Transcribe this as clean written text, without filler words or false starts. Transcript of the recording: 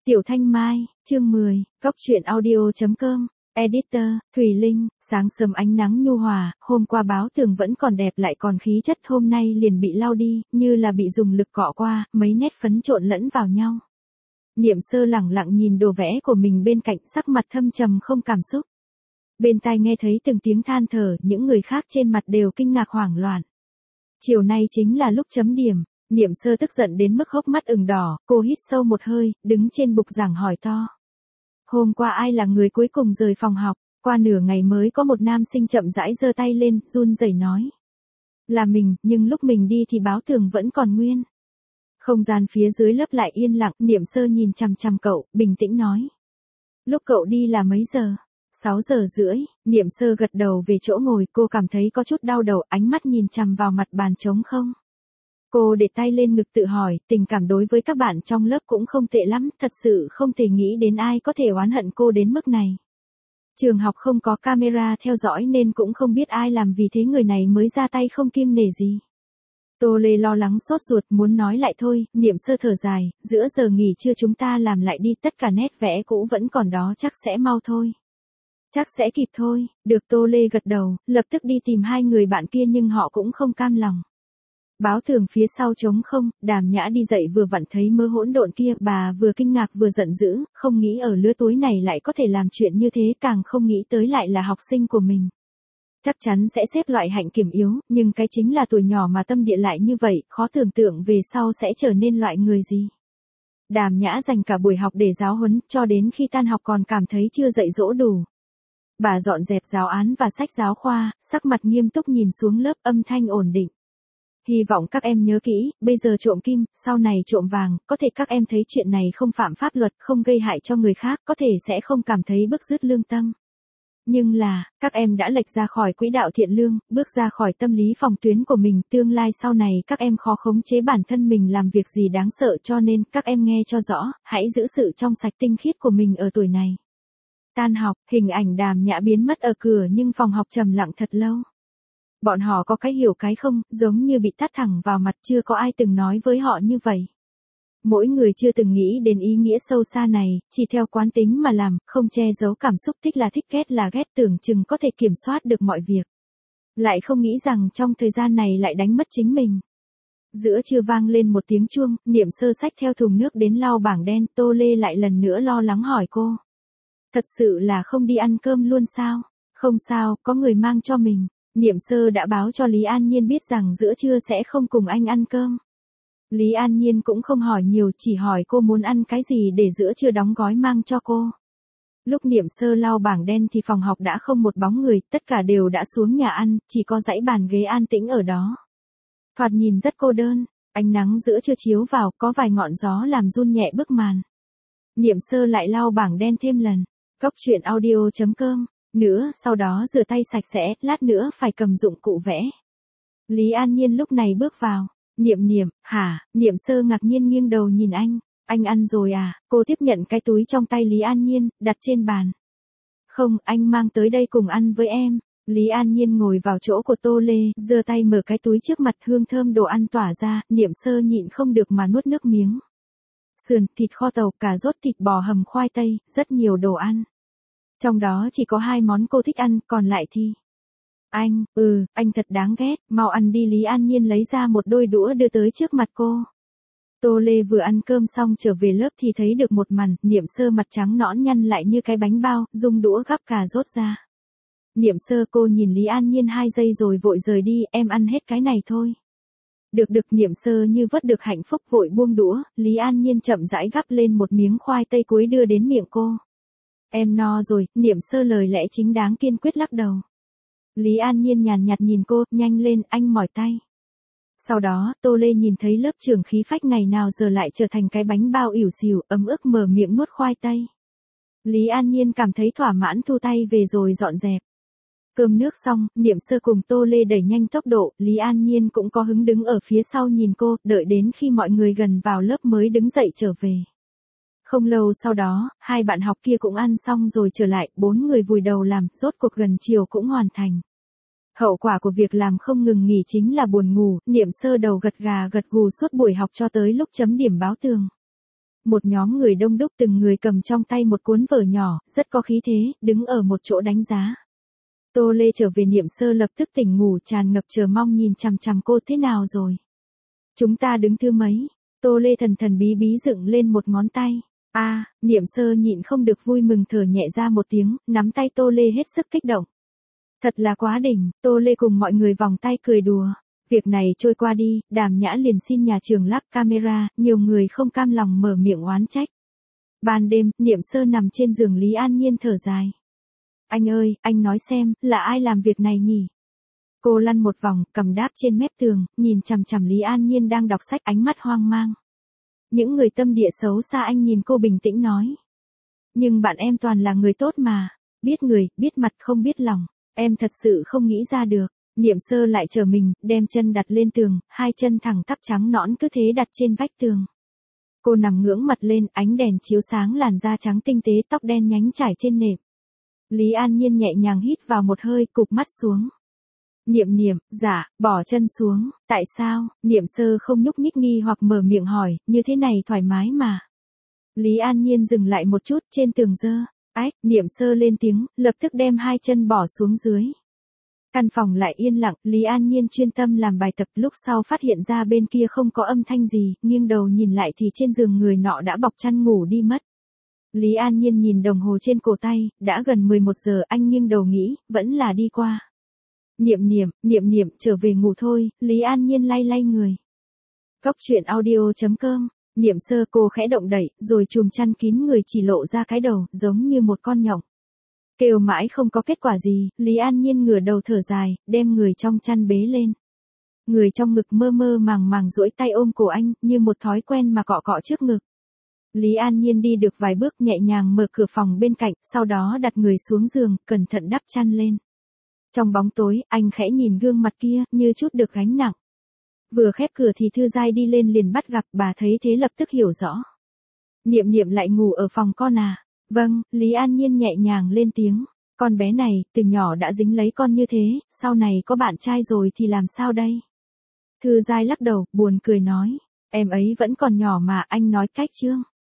Tiểu Thanh Mai, chương 10, Cóc truyện audio.com, Editor, Thùy Linh, sáng sớm ánh nắng nhu hòa, hôm qua báo tường vẫn còn đẹp lại còn khí chất hôm nay liền bị lau đi, như là bị dùng lực cọ qua, mấy nét phấn trộn lẫn vào nhau. Niệm Sơ lẳng lặng nhìn đồ vẽ của mình bên cạnh, sắc mặt thâm trầm không cảm xúc. Bên tai nghe thấy từng tiếng than thở, những người khác trên mặt đều kinh ngạc hoảng loạn. Chiều nay chính là lúc chấm điểm. Niệm Sơ tức giận đến mức hốc mắt ửng đỏ, cô hít sâu một hơi, đứng trên bục giảng hỏi to. Hôm qua ai là người cuối cùng rời phòng học? Qua nửa ngày mới có một nam sinh chậm rãi giơ tay lên, run rẩy nói. Là mình, nhưng lúc mình đi thì báo tường vẫn còn nguyên. Không gian phía dưới lớp lại yên lặng, Niệm Sơ nhìn chằm chằm cậu, bình tĩnh nói. Lúc cậu đi là mấy giờ? 6 giờ rưỡi, Niệm Sơ gật đầu về chỗ ngồi, cô cảm thấy có chút đau đầu, ánh mắt nhìn chằm vào mặt bàn trống không. Cô để tay lên ngực tự hỏi, tình cảm đối với các bạn trong lớp cũng không tệ lắm, thật sự không thể nghĩ đến ai có thể oán hận cô đến mức này. Trường học không có camera theo dõi nên cũng không biết ai làm, vì thế người này mới ra tay không kiêng nể gì. Tô Lê lo lắng sốt ruột muốn nói lại thôi, Niệm Sơ thở dài, giữa giờ nghỉ trưa chúng ta làm lại đi, tất cả nét vẽ cũ vẫn còn đó, chắc sẽ mau thôi. Chắc sẽ kịp thôi, được. Tô Lê gật đầu, lập tức đi tìm hai người bạn kia nhưng họ cũng không cam lòng. Báo tường phía sau trống không, Đàm Nhã đi dậy vừa vặn thấy mớ hỗn độn kia, bà vừa kinh ngạc vừa giận dữ, không nghĩ ở lứa tuổi này lại có thể làm chuyện như thế, càng không nghĩ tới lại là học sinh của mình. Chắc chắn sẽ xếp loại hạnh kiểm yếu, nhưng cái chính là tuổi nhỏ mà tâm địa lại như vậy, khó tưởng tượng về sau sẽ trở nên loại người gì. Đàm Nhã dành cả buổi học để giáo huấn, cho đến khi tan học còn cảm thấy chưa dạy dỗ đủ. Bà dọn dẹp giáo án và sách giáo khoa, sắc mặt nghiêm túc nhìn xuống lớp, âm thanh ổn định. Hy vọng các em nhớ kỹ, bây giờ trộm kim, sau này trộm vàng, có thể các em thấy chuyện này không phạm pháp luật, không gây hại cho người khác, có thể sẽ không cảm thấy bức rứt lương tâm. Nhưng là, các em đã lệch ra khỏi quỹ đạo thiện lương, bước ra khỏi tâm lý phòng tuyến của mình, tương lai sau này các em khó khống chế bản thân mình làm việc gì đáng sợ, cho nên các em nghe cho rõ, hãy giữ sự trong sạch tinh khiết của mình ở tuổi này. Tan học, hình ảnh Đàm Nhã biến mất ở cửa nhưng phòng học trầm lặng thật lâu. Bọn họ có cái hiểu cái không, giống như bị tát thẳng vào mặt, chưa có ai từng nói với họ như vậy. Mỗi người chưa từng nghĩ đến ý nghĩa sâu xa này, chỉ theo quán tính mà làm, không che giấu cảm xúc, thích là thích, ghét là ghét, tưởng chừng có thể kiểm soát được mọi việc. Lại không nghĩ rằng trong thời gian này lại đánh mất chính mình. Giữa trưa vang lên một tiếng chuông, Niệm Sơ xách theo thùng nước đến lau bảng đen, Tô Lê lại lần nữa lo lắng hỏi cô. Thật sự là không đi ăn cơm luôn sao? Không sao, có người mang cho mình. Niệm Sơ đã báo cho Lý An Nhiên biết rằng giữa trưa sẽ không cùng anh ăn cơm. Lý An Nhiên cũng không hỏi nhiều, chỉ hỏi cô muốn ăn cái gì để giữa trưa đóng gói mang cho cô. Lúc Niệm Sơ lau bảng đen thì phòng học đã không một bóng người, tất cả đều đã xuống nhà ăn, chỉ có dãy bàn ghế an tĩnh ở đó. Thoạt nhìn rất cô đơn, ánh nắng giữa trưa chiếu vào, có vài ngọn gió làm run nhẹ bức màn. Niệm Sơ lại lau bảng đen thêm lần. Cóc truyện audio.com nữa, sau đó rửa tay sạch sẽ, lát nữa phải cầm dụng cụ vẽ. Lý An Nhiên lúc này bước vào. Niệm, hả? Niệm Sơ ngạc nhiên nghiêng đầu nhìn anh ăn rồi à? Cô tiếp nhận cái túi trong tay Lý An Nhiên, đặt trên bàn. Không, anh mang tới đây cùng ăn với em. Lý An Nhiên ngồi vào chỗ của Tô Lê, giơ tay mở cái túi trước mặt, hương thơm đồ ăn tỏa ra, Niệm Sơ nhịn không được mà nuốt nước miếng. Sườn, thịt kho tàu, cà rốt, thịt bò hầm, khoai tây, rất nhiều đồ ăn. Trong đó chỉ có 2 món cô thích ăn, còn lại thì... Anh thật đáng ghét, mau ăn đi. Lý An Nhiên lấy ra một đôi đũa đưa tới trước mặt cô. Tô Lê vừa ăn cơm xong trở về lớp thì thấy được một màn, Niệm Sơ mặt trắng nõn nhăn lại như cái bánh bao, dùng đũa gắp cà rốt ra. Niệm Sơ, cô nhìn Lý An Nhiên 2 giây rồi vội rời đi, em ăn hết cái này thôi. Được, Niệm Sơ như vớt được hạnh phúc vội buông đũa, Lý An Nhiên chậm rãi gắp lên một miếng khoai tây cuối đưa đến miệng cô. Em no rồi, Niệm Sơ lời lẽ chính đáng kiên quyết lắc đầu. Lý An Nhiên nhàn nhạt nhìn cô, nhanh lên, anh mỏi tay. Sau đó, Tô Lê nhìn thấy lớp trưởng khí phách ngày nào giờ lại trở thành cái bánh bao ỉu xìu, ấm ức mở miệng nuốt khoai tây. Lý An Nhiên cảm thấy thỏa mãn thu tay về rồi dọn dẹp. Cơm nước xong, Niệm Sơ cùng Tô Lê đẩy nhanh tốc độ, Lý An Nhiên cũng có hứng đứng ở phía sau nhìn cô, đợi đến khi mọi người gần vào lớp mới đứng dậy trở về. Không lâu sau đó, 2 bạn học kia cũng ăn xong rồi trở lại, 4 người vùi đầu làm, rốt cuộc gần chiều cũng hoàn thành. Hậu quả của việc làm không ngừng nghỉ chính là buồn ngủ, Niệm Sơ đầu gật gà gật gù suốt buổi học cho tới lúc chấm điểm báo tường. một nhóm người đông đúc từng người cầm trong tay một cuốn vở nhỏ, rất có khí thế, đứng ở một chỗ đánh giá. Tô Lê trở về Niệm Sơ lập tức tỉnh ngủ tràn ngập chờ mong nhìn chằm chằm cô thế nào rồi. Chúng ta đứng thứ mấy? Tô Lê thần thần bí bí dựng lên một ngón tay. Niệm Sơ nhịn không được vui mừng thở nhẹ ra một tiếng, nắm tay Tô Lê hết sức kích động. Thật là quá đỉnh, Tô Lê cùng mọi người vòng tay cười đùa. Việc này trôi qua đi, Đàm Nhã liền xin nhà trường lắp camera, nhiều người không cam lòng mở miệng oán trách. Ban đêm, Niệm Sơ nằm trên giường Lý An Nhiên thở dài. Anh ơi, anh nói xem, là ai làm việc này nhỉ? Cô lăn một vòng, cầm đáp trên mép tường, nhìn chằm chằm Lý An Nhiên đang đọc sách ánh mắt hoang mang. Những người tâm địa xấu xa anh nhìn cô bình tĩnh nói. Nhưng bạn em toàn là người tốt mà, biết người, biết mặt không biết lòng, em thật sự không nghĩ ra được. Niệm Sơ lại trở mình, đem chân đặt lên tường, hai chân thẳng tắp trắng nõn cứ thế đặt trên vách tường. Cô nằm ngưỡng mặt lên, ánh đèn chiếu sáng làn da trắng tinh tế, tóc đen nhánh trải trên nệm. Lý An Nhiên nhẹ nhàng hít vào một hơi, cụp mắt xuống. Niệm, dạ, bỏ chân xuống, tại sao? Niệm Sơ không nhúc nhích nghi hoặc mở miệng hỏi, như thế này thoải mái mà. Lý An Nhiên dừng lại một chút trên tường dơ. Niệm Sơ lên tiếng, lập tức đem hai chân bỏ xuống dưới. Căn phòng lại yên lặng, Lý An Nhiên chuyên tâm làm bài tập, lúc sau phát hiện ra bên kia không có âm thanh gì, nghiêng đầu nhìn lại thì trên giường người nọ đã bọc chăn ngủ đi mất. Lý An Nhiên nhìn đồng hồ trên cổ tay, đã gần 11 giờ, anh nghiêng đầu nghĩ, vẫn là đi qua. Niệm, trở về ngủ thôi, Lý An Nhiên lay lay người. Cóc truyện audio.com, Niệm Sơ cô khẽ động đẩy, rồi chùm chăn kín người chỉ lộ ra cái đầu, giống như một con nhộng. Kêu mãi không có kết quả gì, Lý An Nhiên ngửa đầu thở dài, đem người trong chăn bế lên. Người trong ngực mơ mơ màng màng duỗi tay ôm cổ anh, như một thói quen mà cọ cọ trước ngực. Lý An Nhiên đi được vài bước nhẹ nhàng mở cửa phòng bên cạnh, sau đó đặt người xuống giường, cẩn thận đắp chăn lên. Trong bóng tối, anh khẽ nhìn gương mặt kia, như chút được gánh nặng. Vừa khép cửa thì Thư Giai đi lên liền bắt gặp, bà thấy thế lập tức hiểu rõ. Niệm lại ngủ ở phòng con à? Vâng, Lý An Nhiên nhẹ nhàng lên tiếng. Con bé này, từ nhỏ đã dính lấy con như thế, sau này có bạn trai rồi thì làm sao đây? Thư Giai lắc đầu, buồn cười nói. Em ấy vẫn còn nhỏ mà, anh nói cách chương.